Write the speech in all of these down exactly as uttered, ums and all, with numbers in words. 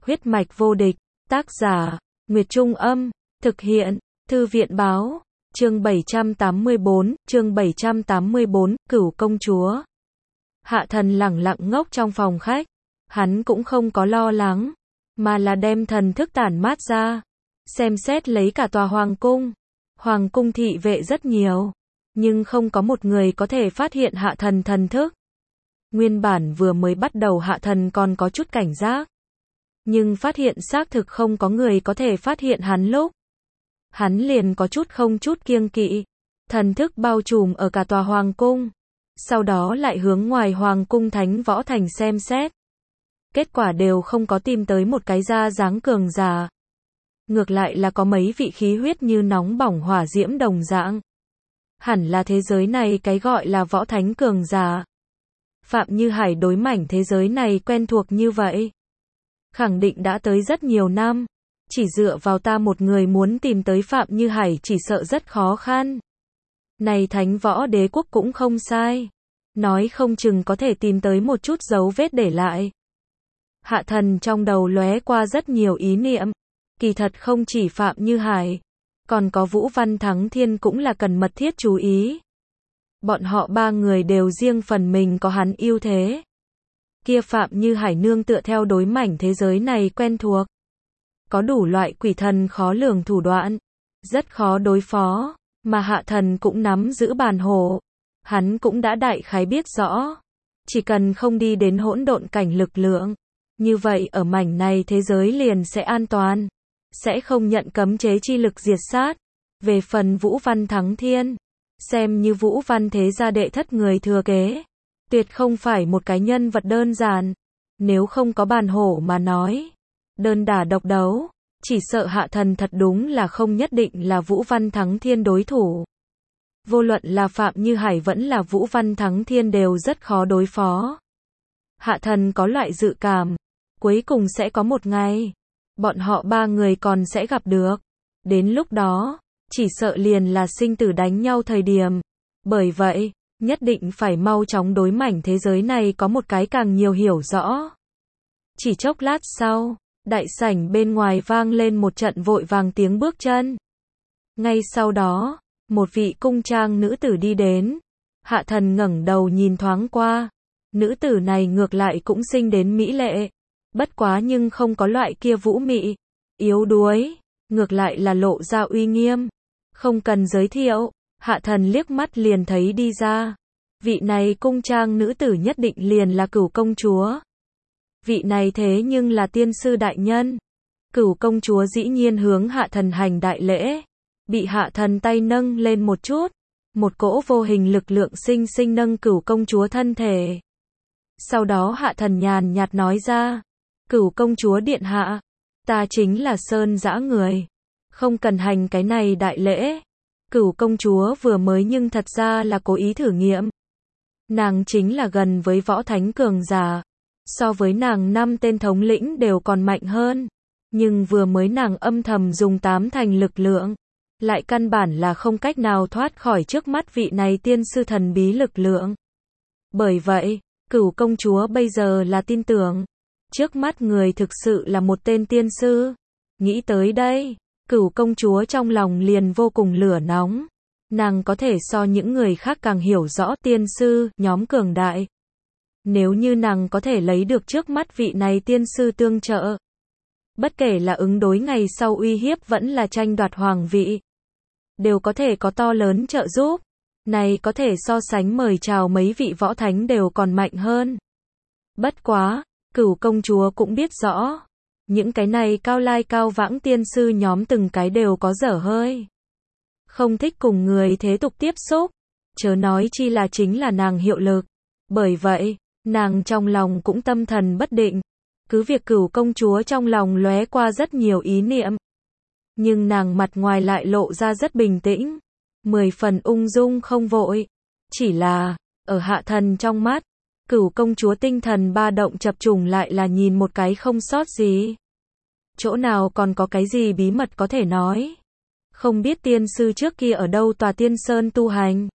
Huyết mạch vô địch, tác giả, Nguyệt Trung Âm, thực hiện, Thư viện Báo, chương bảy trăm tám mươi tư, chương bảy trăm tám mươi tư, Cửu công chúa. Hạ Thần lẳng lặng ngốc trong phòng khách, hắn cũng không có lo lắng, mà là đem thần thức tản mát ra, xem xét lấy cả tòa hoàng cung. Hoàng cung thị vệ rất nhiều, nhưng không có một người có thể phát hiện Hạ Thần thần thức. Nguyên bản vừa mới bắt đầu Hạ Thần còn có chút cảnh giác, nhưng phát hiện xác thực không có người có thể phát hiện hắn lúc, hắn liền có chút không chút kiêng kỵ, thần thức bao trùm ở cả tòa hoàng cung, sau đó lại hướng ngoài hoàng cung Thánh Võ Thành xem xét. Kết quả đều không có tìm tới một cái ra dáng cường giả. Ngược lại là có mấy vị khí huyết như nóng bỏng hỏa diễm đồng dạng. Hẳn là thế giới này cái gọi là võ thánh cường giả. Phạm Như Hải đối mảnh thế giới này quen thuộc như vậy, khẳng định đã tới rất nhiều năm. Chỉ dựa vào ta một người muốn tìm tới Phạm Như Hải chỉ sợ rất khó khăn. Này Thánh Võ Đế Quốc cũng không sai, nói không chừng có thể tìm tới một chút dấu vết để lại. Hạ Thần trong đầu lóe qua rất nhiều ý niệm, kỳ thật không chỉ Phạm Như Hải, còn có Vũ Văn Thắng Thiên cũng là cần mật thiết chú ý. Bọn họ ba người đều riêng phần mình có hắn ưu thế. Kia Phạm Như Hải nương tựa theo đối mảnh thế giới này quen thuộc, có đủ loại quỷ thần khó lường thủ đoạn, rất khó đối phó, mà Hạ Thần cũng nắm giữ bàn hổ. Hắn cũng đã đại khái biết rõ, chỉ cần không đi đến hỗn độn cảnh lực lượng, như vậy ở mảnh này thế giới liền sẽ an toàn, sẽ không nhận cấm chế chi lực diệt sát. Về phần Vũ Văn Thắng Thiên, xem như Vũ Văn thế gia đệ thất người thừa kế, tuyệt không phải một cái nhân vật đơn giản. Nếu không có bàn hổ mà nói, đơn đả độc đấu, chỉ sợ Hạ Thần thật đúng là không nhất định là Vũ Văn Thắng Thiên đối thủ. Vô luận là Phạm Như Hải vẫn là Vũ Văn Thắng Thiên đều rất khó đối phó. Hạ Thần có loại dự cảm, cuối cùng sẽ có một ngày, bọn họ ba người còn sẽ gặp được. Đến lúc đó, chỉ sợ liền là sinh tử đánh nhau thời điểm. Bởi vậy, nhất định phải mau chóng đối mảnh thế giới này có một cái càng nhiều hiểu rõ. Chỉ chốc lát sau, đại sảnh bên ngoài vang lên một trận vội vàng tiếng bước chân. Ngay sau đó, một vị cung trang nữ tử đi đến. Hạ Thần ngẩng đầu nhìn thoáng qua, nữ tử này ngược lại cũng xinh đến mỹ lệ, bất quá nhưng không có loại kia vũ mị, yếu đuối, ngược lại là lộ ra uy nghiêm. Không cần giới thiệu, Hạ Thần liếc mắt liền thấy đi ra. Vị này cung trang nữ tử nhất định liền là Cửu công chúa. Vị này thế nhưng là tiên sư đại nhân. Cửu công chúa dĩ nhiên hướng Hạ Thần hành đại lễ, bị Hạ Thần tay nâng lên một chút, một cỗ vô hình lực lượng sinh sinh nâng Cửu công chúa thân thể. Sau đó Hạ Thần nhàn nhạt nói ra, Cửu công chúa điện hạ, ta chính là Sơn Dã người, không cần hành cái này đại lễ. Cửu công chúa vừa mới nhưng thật ra là cố ý thử nghiệm. Nàng chính là gần với võ thánh cường giả, so với nàng năm tên thống lĩnh đều còn mạnh hơn, nhưng vừa mới nàng âm thầm dùng tám thành lực lượng, lại căn bản là không cách nào thoát khỏi trước mắt vị này tiên sư thần bí lực lượng. Bởi vậy, Cửu công chúa bây giờ là tin tưởng, trước mắt người thực sự là một tên tiên sư. Nghĩ tới đây, Cửu công chúa trong lòng liền vô cùng lửa nóng. Nàng có thể so những người khác càng hiểu rõ tiên sư nhóm cường đại. Nếu như nàng có thể lấy được trước mắt vị này tiên sư tương trợ, bất kể là ứng đối ngày sau uy hiếp vẫn là tranh đoạt hoàng vị, đều có thể có to lớn trợ giúp. Này có thể so sánh mời chào mấy vị võ thánh đều còn mạnh hơn. Bất quá, Cửu công chúa cũng biết rõ, những cái này cao lai cao vãng tiên sư nhóm từng cái đều có dở hơi, không thích cùng người thế tục tiếp xúc, chớ nói chi là chính là nàng hiệu lực. Bởi vậy, nàng trong lòng cũng tâm thần bất định. Cứ việc Cửu công chúa trong lòng lóe qua rất nhiều ý niệm, nhưng nàng mặt ngoài lại lộ ra rất bình tĩnh, mười phần ung dung không vội. Chỉ là, ở Hạ Thần trong mắt, Cửu công chúa tinh thần ba động chập trùng lại là nhìn một cái không sót gì. Chỗ nào còn có cái gì bí mật có thể nói? Không biết tiên sư trước kia ở đâu tòa tiên sơn tu hành?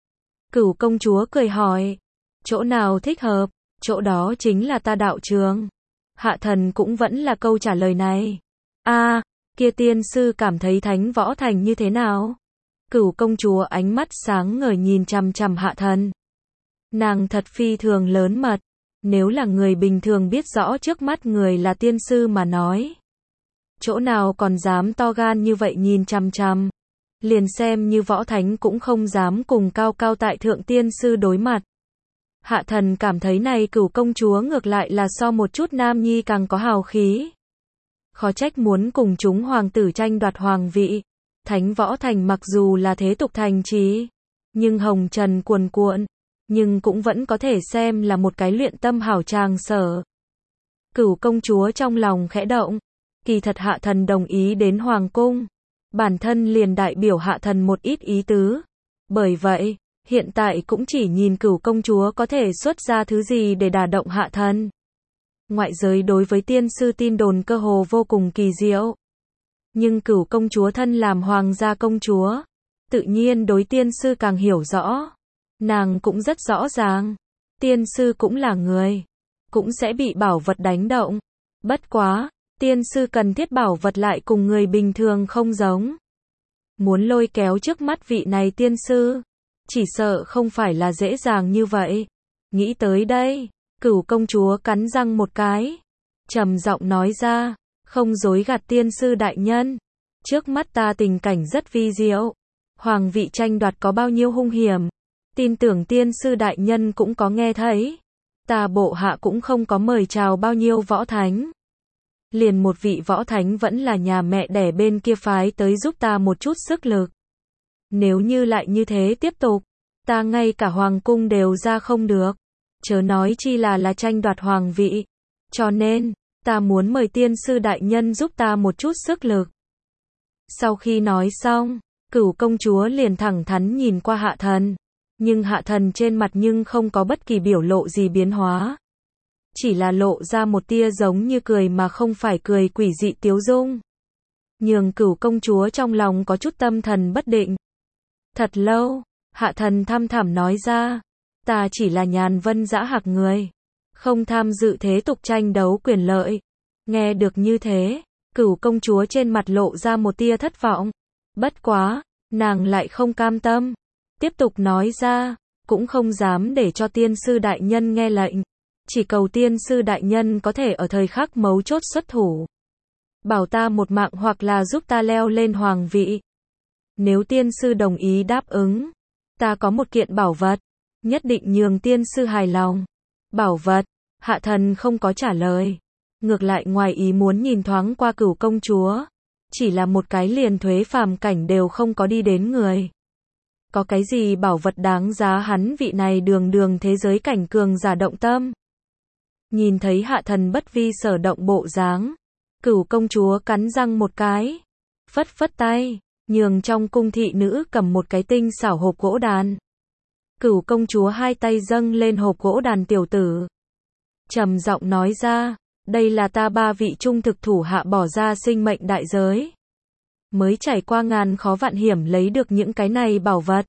Cửu công chúa cười hỏi. Chỗ nào thích hợp, chỗ đó chính là ta đạo trường. Hạ thần cũng vẫn là câu trả lời này. A, kia tiên sư cảm thấy Thánh Võ Thành như thế nào? Cửu công chúa ánh mắt sáng ngời nhìn chằm chằm hạ thần. Nàng thật phi thường lớn mật. Nếu là người bình thường biết rõ trước mắt người là tiên sư mà nói. Chỗ nào còn dám to gan như vậy nhìn chằm chằm. Liền xem như võ thánh cũng không dám cùng cao cao tại thượng tiên sư đối mặt. Hạ thần cảm thấy này cửu công chúa ngược lại là so một chút nam nhi càng có hào khí. Khó trách muốn cùng chúng hoàng tử tranh đoạt hoàng vị. Thánh Võ Thành mặc dù là thế tục thành trì, nhưng hồng trần cuồn cuộn, nhưng cũng vẫn có thể xem là một cái luyện tâm hảo tràng sở. Cửu công chúa trong lòng khẽ động, kỳ thật hạ thần đồng ý đến hoàng cung, bản thân liền đại biểu hạ thần một ít ý tứ. Bởi vậy, hiện tại cũng chỉ nhìn cửu công chúa có thể xuất ra thứ gì để đả động hạ thần. Ngoại giới đối với tiên sư tin đồn cơ hồ vô cùng kỳ diệu. Nhưng cửu công chúa thân làm hoàng gia công chúa, tự nhiên đối tiên sư càng hiểu rõ. Nàng cũng rất rõ ràng, tiên sư cũng là người, cũng sẽ bị bảo vật đánh động. Bất quá, tiên sư cần thiết bảo vật lại cùng người bình thường không giống. Muốn lôi kéo trước mắt vị này tiên sư, chỉ sợ không phải là dễ dàng như vậy. Nghĩ tới đây, cửu công chúa cắn răng một cái, trầm giọng nói ra, không dối gạt tiên sư đại nhân. Trước mắt ta tình cảnh rất vi diệu. Hoàng vị tranh đoạt có bao nhiêu hung hiểm. Tin tưởng tiên sư đại nhân cũng có nghe thấy. Ta bộ hạ cũng không có mời chào bao nhiêu võ thánh. Liền một vị võ thánh vẫn là nhà mẹ đẻ bên kia phái tới giúp ta một chút sức lực. Nếu như lại như thế tiếp tục, ta ngay cả hoàng cung đều ra không được. Chớ nói chi là là tranh đoạt hoàng vị. Cho nên, ta muốn mời tiên sư đại nhân giúp ta một chút sức lực. Sau khi nói xong, cửu công chúa liền thẳng thắn nhìn qua hạ thần. Nhưng hạ thần trên mặt nhưng không có bất kỳ biểu lộ gì biến hóa. Chỉ là lộ ra một tia giống như cười mà không phải cười quỷ dị tiếu dung. Nhường cửu công chúa trong lòng có chút tâm thần bất định. Thật lâu, hạ thần thăm thẳm nói ra, ta chỉ là nhàn vân dã hạc người, không tham dự thế tục tranh đấu quyền lợi. Nghe được như thế, cửu công chúa trên mặt lộ ra một tia thất vọng. Bất quá, nàng lại không cam tâm. Tiếp tục nói ra, cũng không dám để cho tiên sư đại nhân nghe lệnh. Chỉ cầu tiên sư đại nhân có thể ở thời khắc mấu chốt xuất thủ. Bảo ta một mạng hoặc là giúp ta leo lên hoàng vị. Nếu tiên sư đồng ý đáp ứng, ta có một kiện bảo vật, nhất định nhường tiên sư hài lòng. Bảo vật, hạ thần không có trả lời. Ngược lại ngoài ý muốn nhìn thoáng qua cửu công chúa. Chỉ là một cái liền thuế phàm cảnh đều không có đi đến người. Có cái gì bảo vật đáng giá hắn vị này đường đường thế giới cảnh cường giả động tâm. Nhìn thấy hạ thần bất vi sở động bộ dáng, cửu công chúa cắn răng một cái, phất phất tay, nhường trong cung thị nữ cầm một cái tinh xảo hộp gỗ đàn. Cửu công chúa hai tay dâng lên hộp gỗ đàn tiểu tử, trầm giọng nói ra, đây là ta ba vị trung thực thủ hạ bỏ ra sinh mệnh đại giới, mới trải qua ngàn khó vạn hiểm lấy được những cái này bảo vật.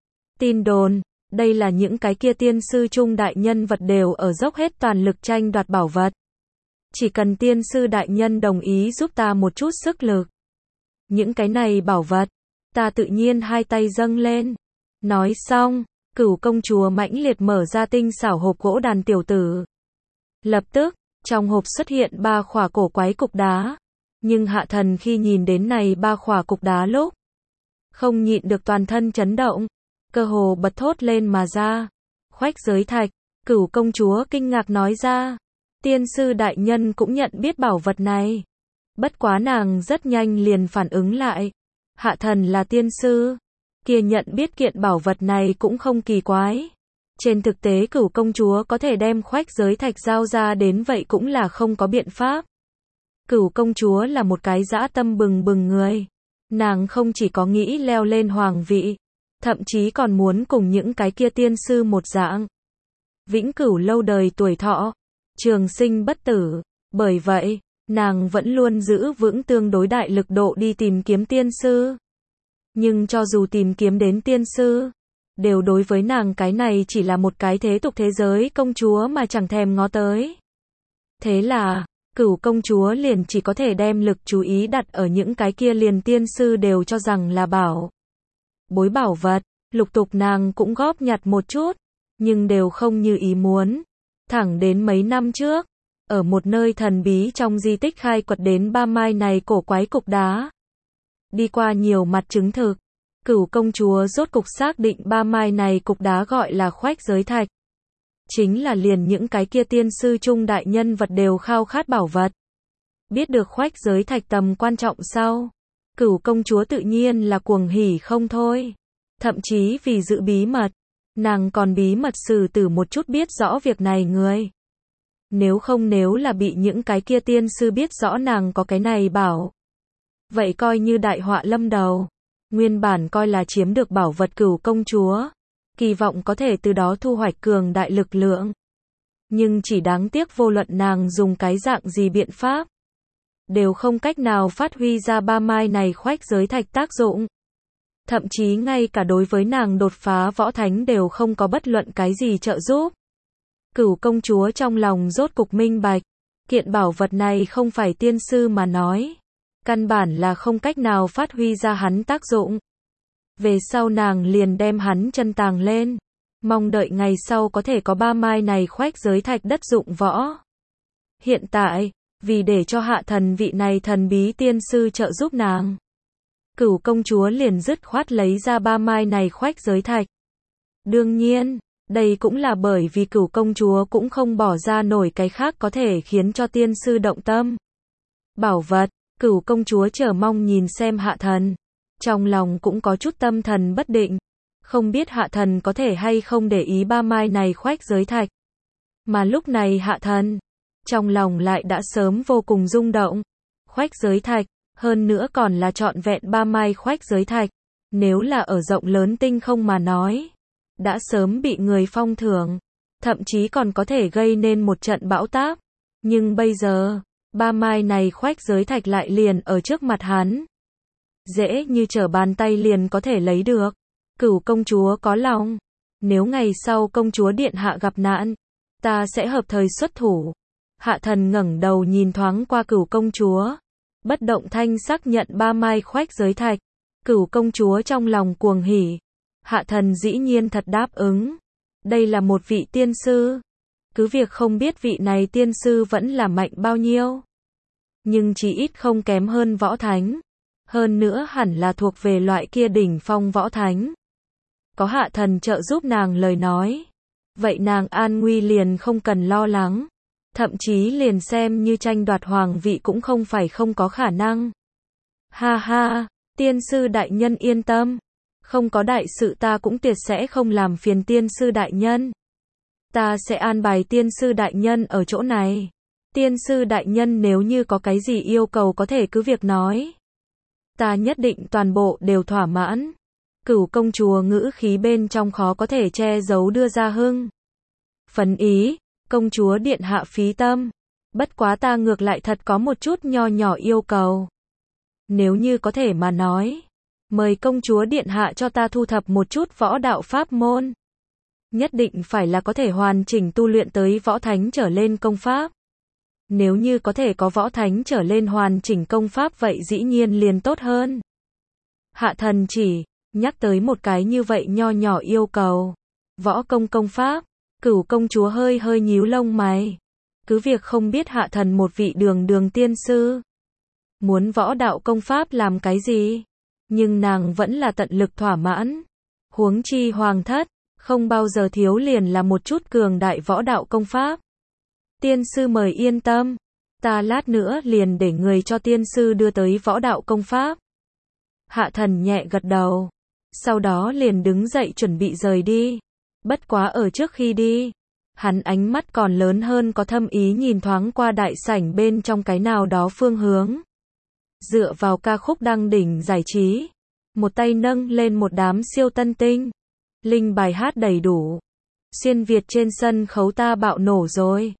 Tin đồn, đây là những cái kia tiên sư trung đại nhân vật đều ở dốc hết toàn lực tranh đoạt bảo vật. Chỉ cần tiên sư đại nhân đồng ý giúp ta một chút sức lực. Những cái này bảo vật, ta tự nhiên hai tay dâng lên. Nói xong, cửu công chúa mãnh liệt mở ra tinh xảo hộp gỗ đàn tiểu tử. Lập tức, trong hộp xuất hiện ba khỏa cổ quái cục đá. Nhưng hạ thần khi nhìn đến này ba khỏa cục đá lúc, không nhịn được toàn thân chấn động. Cơ hồ bật thốt lên mà ra. Khoách giới thạch, cửu công chúa kinh ngạc nói ra. Tiên sư đại nhân cũng nhận biết bảo vật này. Bất quá nàng rất nhanh liền phản ứng lại. Hạ thần là tiên sư. Kia nhận biết kiện bảo vật này cũng không kỳ quái. Trên thực tế cửu công chúa có thể đem khoách giới thạch giao ra đến vậy cũng là không có biện pháp. Cửu công chúa là một cái dã tâm bừng bừng người. Nàng không chỉ có nghĩ leo lên hoàng vị, thậm chí còn muốn cùng những cái kia tiên sư một dạng. Vĩnh cửu lâu đời tuổi thọ, trường sinh bất tử. Bởi vậy, nàng vẫn luôn giữ vững tương đối đại lực độ đi tìm kiếm tiên sư. Nhưng cho dù tìm kiếm đến tiên sư, đều đối với nàng cái này chỉ là một cái thế tục thế giới công chúa mà chẳng thèm ngó tới. Thế là, Cửu công chúa liền chỉ có thể đem lực chú ý đặt ở những cái kia liền tiên sư đều cho rằng là bảo bối bảo vật, lục tục nàng cũng góp nhặt một chút, nhưng đều không như ý muốn. Thẳng đến mấy năm trước, ở một nơi thần bí trong di tích khai quật đến ba mai này cổ quái cục đá. Đi qua nhiều mặt chứng thực, Cửu công chúa rốt cục xác định ba mai này cục đá gọi là khoách giới thạch. Chính là liền những cái kia tiên sư trung đại nhân vật đều khao khát bảo vật. Biết được khoách giới thạch tầm quan trọng sau, Cửu công chúa tự nhiên là cuồng hỉ không thôi. Thậm chí vì giữ bí mật, nàng còn bí mật xử tử một chút biết rõ việc này người. Nếu không nếu là bị những cái kia tiên sư biết rõ nàng có cái này bảo. Vậy coi như đại họa lâm đầu. Nguyên bản coi là chiếm được bảo vật Cửu công chúa. Kỳ vọng có thể từ đó thu hoạch cường đại lực lượng. Nhưng chỉ đáng tiếc vô luận nàng dùng cái dạng gì biện pháp. Đều không cách nào phát huy ra ba mai này khoách giới thạch tác dụng. Thậm chí ngay cả đối với nàng đột phá võ thánh đều không có bất luận cái gì trợ giúp. Cửu công chúa trong lòng rốt cục minh bạch. Kiện bảo vật này không phải tiên sư mà nói. Căn bản là không cách nào phát huy ra hắn tác dụng. Về sau nàng liền đem hắn chân tàng lên. Mong đợi ngày sau có thể có ba mai này khoách giới thạch đất dụng võ. Hiện tại, vì để cho hạ thần vị này thần bí tiên sư trợ giúp nàng. Cửu công chúa liền dứt khoát lấy ra ba mai này khoách giới thạch. Đương nhiên, đây cũng là bởi vì cửu công chúa cũng không bỏ ra nổi cái khác có thể khiến cho tiên sư động tâm. Bảo vật, cửu công chúa chờ mong nhìn xem hạ thần. Trong lòng cũng có chút tâm thần bất định. Không biết hạ thần có thể hay không để ý ba mai này khoách giới thạch. Mà lúc này hạ thần, trong lòng lại đã sớm vô cùng rung động. Khoách giới thạch, hơn nữa còn là trọn vẹn ba mai khoách giới thạch. Nếu là ở rộng lớn tinh không mà nói, đã sớm bị người phong thưởng. Thậm chí còn có thể gây nên một trận bão táp. Nhưng bây giờ, ba mai này khoách giới thạch lại liền ở trước mặt hắn. Dễ như trở bàn tay liền có thể lấy được. Cửu công chúa có lòng. Nếu ngày sau công chúa điện hạ gặp nạn, ta sẽ hợp thời xuất thủ. Hạ thần ngẩng đầu nhìn thoáng qua cửu công chúa. Bất động thanh sắc nhận ba mai khoách giới thạch. Cửu công chúa trong lòng cuồng hỉ. Hạ thần dĩ nhiên thật đáp ứng. Đây là một vị tiên sư. Cứ việc không biết vị này tiên sư vẫn là mạnh bao nhiêu. Nhưng chỉ ít không kém hơn võ thánh. Hơn nữa hẳn là thuộc về loại kia đỉnh phong võ thánh. Có hạ thần trợ giúp nàng lời nói. Vậy nàng an nguy liền không cần lo lắng. Thậm chí liền xem như tranh đoạt hoàng vị cũng không phải không có khả năng. Ha ha, tiên sư đại nhân yên tâm. Không có đại sự ta cũng tuyệt sẽ không làm phiền tiên sư đại nhân. Ta sẽ an bài tiên sư đại nhân ở chỗ này. Tiên sư đại nhân nếu như có cái gì yêu cầu có thể cứ việc nói. Ta nhất định toàn bộ đều thỏa mãn. Cửu công chúa ngữ khí bên trong khó có thể che giấu đưa ra hưng phấn ý. Công chúa điện hạ phí tâm. Bất quá ta ngược lại thật có một chút nho nhỏ yêu cầu. Nếu như có thể mà nói, mời công chúa điện hạ cho ta thu thập một chút võ đạo pháp môn. Nhất định phải là có thể hoàn chỉnh tu luyện tới võ thánh trở lên công pháp. Nếu như có thể có võ thánh trở lên hoàn chỉnh công pháp vậy dĩ nhiên liền tốt hơn. Hạ thần chỉ nhắc tới một cái như vậy nho nhỏ yêu cầu. Võ công công pháp. Cửu công chúa hơi hơi nhíu lông mày. Cứ việc không biết hạ thần một vị đường đường tiên sư. Muốn võ đạo công pháp làm cái gì. Nhưng nàng vẫn là tận lực thỏa mãn. Huống chi hoàng thất. Không bao giờ thiếu liền là một chút cường đại võ đạo công pháp. Tiên sư mời yên tâm. Ta lát nữa liền để người cho tiên sư đưa tới võ đạo công pháp. Hạ thần nhẹ gật đầu. Sau đó liền đứng dậy chuẩn bị rời đi. Bất quá ở trước khi đi, hắn ánh mắt còn lớn hơn có thâm ý nhìn thoáng qua đại sảnh bên trong cái nào đó phương hướng. Dựa vào ca khúc đăng đỉnh giải trí. Một tay nâng lên một đám siêu tân tinh. Linh bài hát đầy đủ. Xuyên Việt trên sân khấu ta bạo nổ rồi.